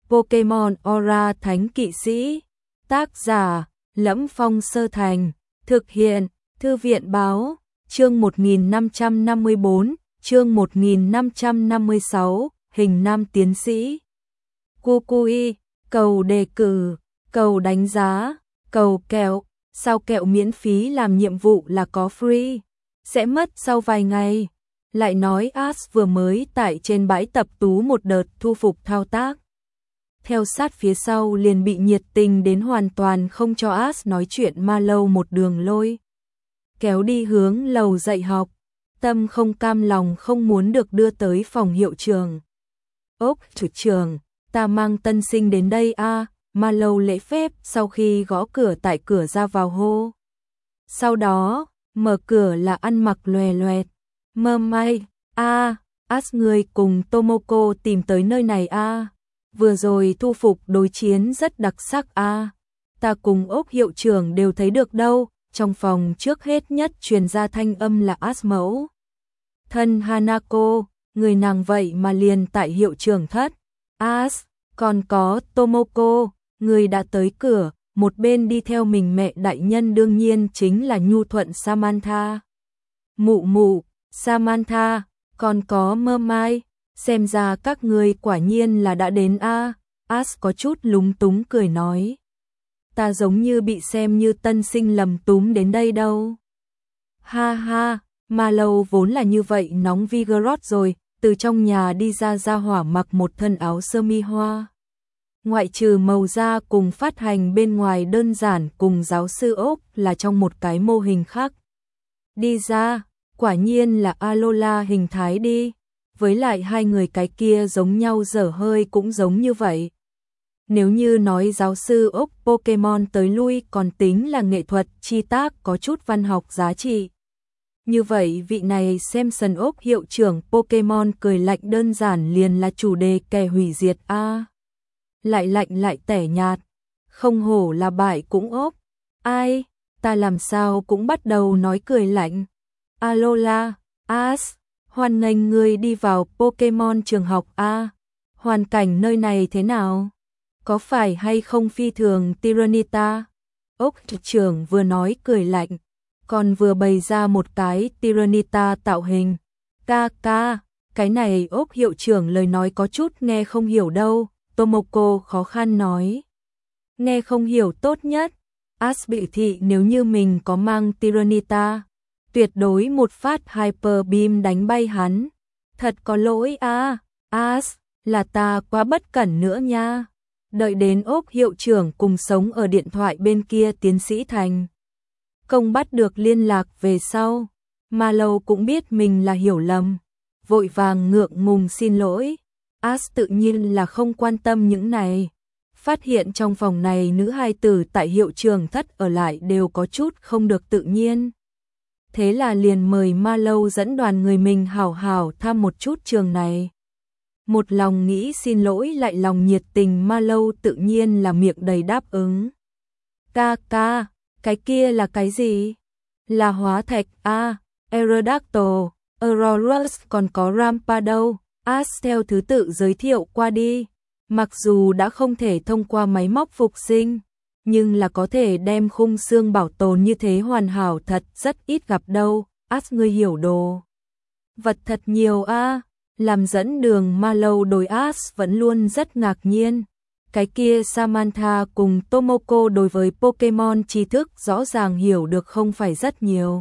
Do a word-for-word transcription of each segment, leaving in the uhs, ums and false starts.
Pokemon Aura Thánh Kỵ Sĩ. Tác giả: Lẫm Phong Sơ Thành. Thực hiện: Thư viện báo. Chương một nghìn năm trăm năm mươi bốn, chương một nghìn năm trăm năm mươi sáu, hình nam tiến sĩ. Kukui, cầu đề cử, cầu đánh giá, cầu kẹo, sao kẹo miễn phí làm nhiệm vụ là có free, sẽ mất sau vài ngày. Lại nói Ash vừa mới tải trên bãi tập tú một đợt thu phục thao tác. Theo sát phía sau liền bị nhiệt tình đến hoàn toàn không cho Ash nói chuyện ma lâu một đường lôi. Kéo đi hướng lầu dạy học, tâm không cam lòng không muốn được đưa tới phòng hiệu trường. Ốc chủ trường, ta mang tân sinh đến đây a à, ma lâu lễ phép sau khi gõ cửa tại cửa ra vào hô. Sau đó, mở cửa là ăn mặc loè loẹt. Mơ may, a à, Ash người cùng Tomoko tìm tới nơi này a à. Vừa rồi thu phục đối chiến rất đặc sắc a à. Ta cùng ốc hiệu trưởng đều thấy được đâu. Trong phòng trước hết nhất truyền ra thanh âm là Ash mẫu thân Hanako, người nàng vậy mà liền tại hiệu trưởng thất. Ash, còn có Tomoko, người đã tới cửa, một bên đi theo mình mẹ đại nhân đương nhiên chính là nhu thuận Samantha. Mụ mụ, Samantha, còn có Mơ Mai, xem ra các người quả nhiên là đã đến a à. Ash có chút lúng túng cười nói. Ta giống như bị xem như tân sinh lầm túm đến đây đâu. Ha ha, ma lâu vốn là như vậy nóng Vigorot rồi, từ trong nhà đi ra ra hỏa mặc một thân áo sơ mi hoa. Ngoại trừ màu da cùng phát hành bên ngoài đơn giản cùng giáo sư ốc là trong một cái mô hình khác. Đi ra, quả nhiên là Alola hình thái đi, với lại hai người cái kia giống nhau dở hơi cũng giống như vậy. Nếu như nói giáo sư ốc Pokemon tới lui còn tính là nghệ thuật chi tác có chút văn học giá trị. Như vậy vị này Samson ốc hiệu trưởng Pokemon cười lạnh đơn giản liền là chủ đề kẻ hủy diệt a à. Lại lạnh lại tẻ nhạt, không hổ là bại cũng ốc. Ai, ta làm sao cũng bắt đầu nói cười lạnh. Alola, Ash, hoan nghênh người đi vào Pokemon trường học a à. Hoàn cảnh nơi này thế nào? Có phải hay không phi thường Tyranitar? Ốc trưởng vừa nói cười lạnh, còn vừa bày ra một cái Tyranitar tạo hình. Ca ca, cái này ốc hiệu trưởng lời nói có chút nghe không hiểu đâu, Tomoko khó khăn nói. Nghe không hiểu tốt nhất, Ash bị thị nếu như mình có mang Tyranitar, tuyệt đối một phát Hyper Beam đánh bay hắn. Thật có lỗi a, à, Ash, là ta quá bất cẩn nữa nha. Đợi đến ốc hiệu trưởng cùng sống ở điện thoại bên kia tiến sĩ thành công bắt được liên lạc về sau, mà lâu cũng biết mình là hiểu lầm, vội vàng ngượng ngùng xin lỗi. Ash tự nhiên là không quan tâm những này, phát hiện trong phòng này nữ hài tử tại hiệu trường thất ở lại đều có chút không được tự nhiên. Thế là liền mời ma lâu dẫn đoàn người mình hảo hảo thăm một chút trường này. Một lòng nghĩ xin lỗi lại lòng nhiệt tình ma lâu tự nhiên là miệng đầy đáp ứng. Ca ca, cái kia là cái gì? Là hóa thạch a, à, Aerodactyl, Aurorus còn có Rampa đâu? Ash theo thứ tự giới thiệu qua đi. Mặc dù đã không thể thông qua máy móc phục sinh, nhưng là có thể đem khung xương bảo tồn như thế hoàn hảo thật rất ít gặp đâu. Ash ngươi hiểu đồ vật thật nhiều a. À. Làm dẫn đường ma lâu đối Ash vẫn luôn rất ngạc nhiên. Cái kia Samantha cùng Tomoko đối với Pokemon tri thức rõ ràng hiểu được không phải rất nhiều.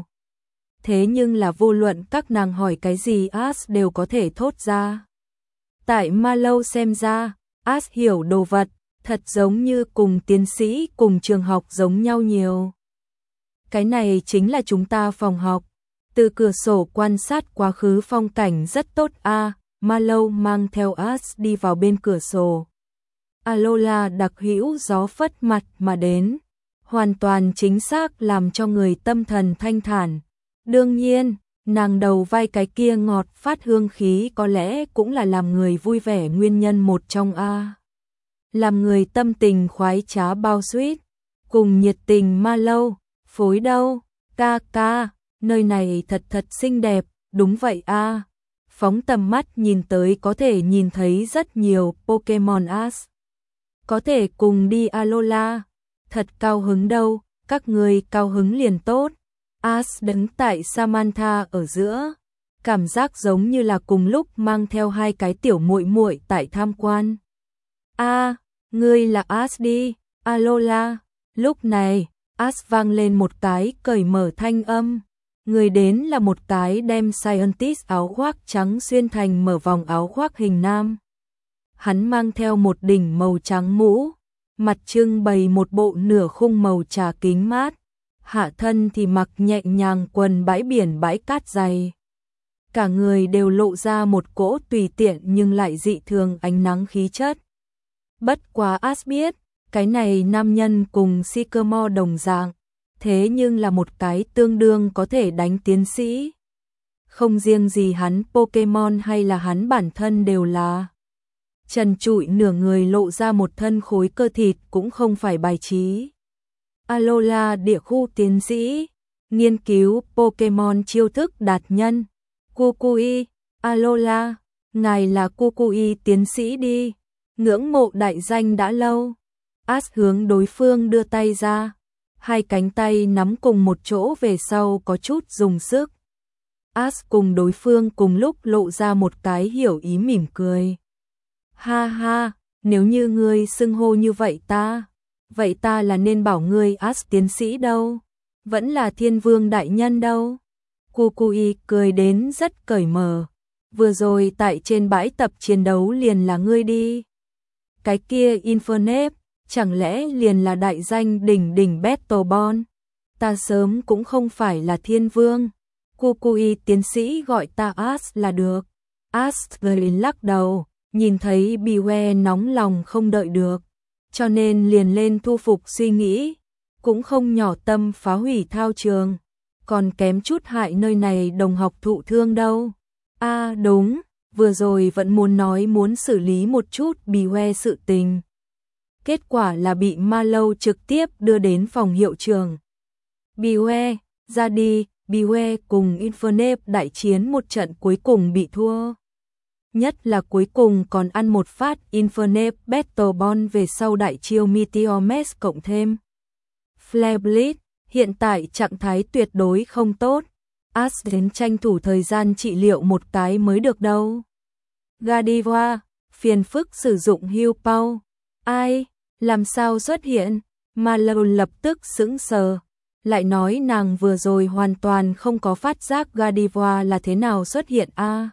Thế nhưng là vô luận các nàng hỏi cái gì Ash đều có thể thốt ra. Tại ma lâu xem ra, Ash hiểu đồ vật, thật giống như cùng tiến sĩ cùng trường học giống nhau nhiều. Cái này chính là chúng ta phòng học. Từ cửa sổ quan sát quá khứ phong cảnh rất tốt a, à, ma lâu mang theo Ash đi vào bên cửa sổ. Alola đặc hữu gió phất mặt mà đến, hoàn toàn chính xác làm cho người tâm thần thanh thản. Đương nhiên, nàng đầu vai cái kia ngọt phát hương khí có lẽ cũng là làm người vui vẻ nguyên nhân một trong a. Làm người tâm tình khoái trá bao suýt, cùng nhiệt tình ma lâu, phối đâu, ca ca. Nơi này thật thật xinh đẹp, đúng vậy a. À. Phóng tầm mắt nhìn tới có thể nhìn thấy rất nhiều Pokemon Ash. có thể cùng đi Alola. Thật cao hứng đâu, các người cao hứng liền tốt. Ash đứng tại Samantha ở giữa, cảm giác giống như là cùng lúc mang theo hai cái tiểu muội muội tại tham quan. A, ngươi là Ash đi, Alola. Lúc này, Ash vang lên một cái cởi mở thanh âm. Người đến là một cái đem scientist áo khoác trắng xuyên thành mở vòng áo khoác hình nam. Hắn mang theo một đỉnh màu trắng mũ, mặt trưng bày một bộ nửa khung màu trà kính mát, hạ thân thì mặc nhẹ nhàng quần bãi biển bãi cát dày. Cả người đều lộ ra một cỗ tùy tiện nhưng lại dị thường ánh nắng khí chất. Bất quá Ash biết, cái này nam nhân cùng Sycamore đồng dạng, thế nhưng là một cái tương đương có thể đánh tiến sĩ. Không riêng gì hắn Pokemon hay là hắn bản thân đều là trần trụi, nửa người lộ ra một thân khối cơ thịt cũng không phải bài trí. Alola địa khu tiến sĩ, nghiên cứu Pokemon chiêu thức đạt nhân. Kukui, Alola, ngài là Kukui tiến sĩ đi, ngưỡng mộ đại danh đã lâu. Ash hướng đối phương đưa tay ra, hai cánh tay nắm cùng một chỗ về sau có chút dùng sức. Ash cùng đối phương cùng lúc lộ ra một cái hiểu ý mỉm cười. Ha ha, nếu như ngươi xưng hô như vậy ta, vậy ta là nên bảo ngươi Ash tiến sĩ đâu, vẫn là Thiên Vương đại nhân đâu. Kukui cười đến rất cởi mở, vừa rồi tại trên bãi tập chiến đấu liền là ngươi đi. Cái kia Infernape, chẳng lẽ liền là đại danh đỉnh đỉnh Battleborn? Ta sớm cũng không phải là Thiên Vương. Kukui tiến sĩ gọi ta Ash là được. Ash lắc đầu, nhìn thấy Biwe nóng lòng không đợi được, cho nên liền lên thu phục suy nghĩ, cũng không nhỏ tâm phá hủy thao trường, còn kém chút hại nơi này đồng học thụ thương đâu. A à, đúng, vừa rồi vẫn muốn nói muốn xử lý một chút Biwe sự tình. Kết quả là bị Mallow trực tiếp đưa đến phòng hiệu trường. Biwe, ra đi, Biwe cùng Infernape đại chiến một trận cuối cùng bị thua. Nhất là cuối cùng còn ăn một phát Infernape Battleborn về sau đại chiêu Meteor Mash cộng thêm Flare Blitz, hiện tại trạng thái tuyệt đối không tốt. Ash đến tranh thủ thời gian trị liệu một cái mới được đâu. Gardevoir, phiền phức sử dụng Heal Pow. Ai, làm sao xuất hiện? Mallow lập tức sững sờ, lại nói nàng vừa rồi hoàn toàn không có phát giác Gardevoir là thế nào xuất hiện a. À,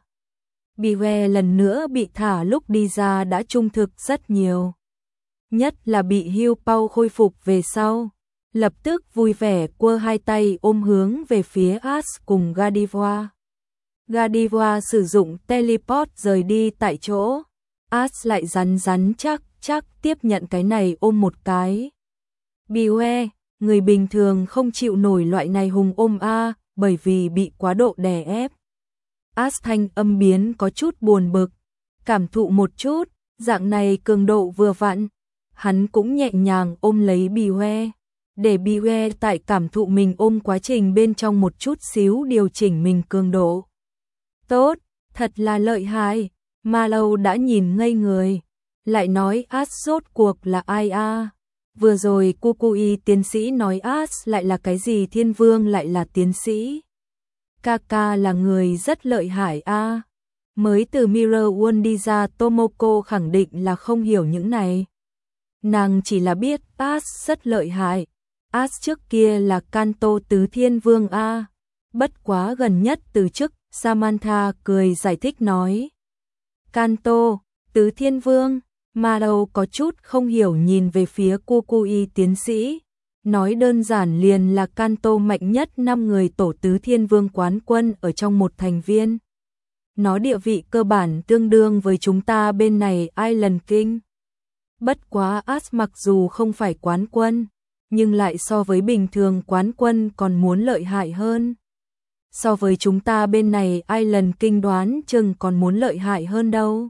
Biwe lần nữa bị thả lúc đi ra đã trung thực rất nhiều. Nhất là bị Heal Pow khôi phục về sau, lập tức vui vẻ quơ hai tay ôm hướng về phía Ash cùng Gardevoir. Gardevoir sử dụng teleport rời đi tại chỗ. Ash lại rắn rắn chắc chắc tiếp nhận cái này ôm một cái. Biwe, người bình thường không chịu nổi loại này hùng ôm a, bởi vì bị quá độ đè ép. Ash thanh âm biến có chút buồn bực, cảm thụ một chút, dạng này cường độ vừa vặn. Hắn cũng nhẹ nhàng ôm lấy Biwe, để Biwe tại cảm thụ mình ôm quá trình bên trong một chút xíu điều chỉnh mình cường độ. Tốt, thật là lợi hại. Mallow đã nhìn ngây người, lại nói Ash rốt cuộc là ai a? À? Vừa rồi Kukui tiến sĩ nói Ash lại là cái gì Thiên Vương lại là tiến sĩ. Kaka là người rất lợi hại a. À? Mới từ Mirror World đi ra Tomoko khẳng định là không hiểu những này. Nàng chỉ là biết Ash rất lợi hại. Ash trước kia là Kanto tứ Thiên Vương a. À? Bất quá gần nhất từ chức, Samantha cười giải thích nói. Kanto, tứ Thiên Vương, Mallow có chút không hiểu nhìn về phía Kukui tiến sĩ, nói đơn giản liền là Kanto mạnh nhất năm người tổ tứ Thiên Vương quán quân ở trong một thành viên. Nó địa vị cơ bản tương đương với chúng ta bên này Island King. Bất quá Ash mặc dù không phải quán quân, nhưng lại so với bình thường quán quân còn muốn lợi hại hơn. So với chúng ta bên này Island King đoán chừng còn muốn lợi hại hơn đâu.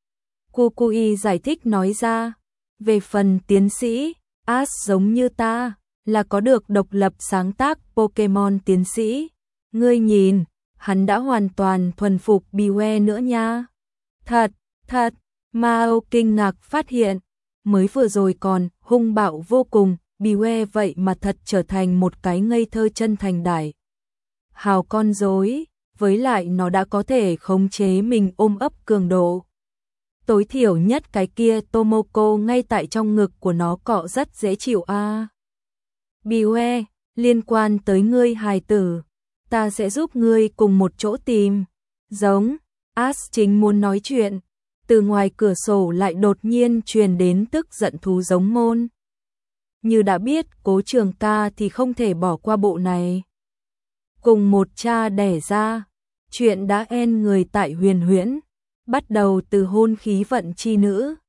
Kukui giải thích nói ra, về phần tiến sĩ, Ash giống như ta, là có được độc lập sáng tác Pokemon tiến sĩ. Ngươi nhìn, hắn đã hoàn toàn thuần phục Biwe nữa nha. Thật, thật, Mao kinh ngạc phát hiện, mới vừa rồi còn hung bạo vô cùng, Biwe vậy mà thật trở thành một cái ngây thơ chân thành đại hào con rối, với lại nó đã có thể khống chế mình ôm ấp cường độ. Tối thiểu nhất cái kia Tomoko ngay tại trong ngực của nó cọ rất dễ chịu a. À. Biwe, liên quan tới ngươi hài tử, ta sẽ giúp ngươi cùng một chỗ tìm. Giống, Ash chính muốn nói chuyện, từ ngoài cửa sổ lại đột nhiên truyền đến tức giận thú giống môn. Như đã biết Cố Trường Ca thì không thể bỏ qua bộ này. Cùng một cha đẻ ra, chuyện đã en người tại Huyền Huyễn, bắt đầu từ hôn khí vận chi nữ.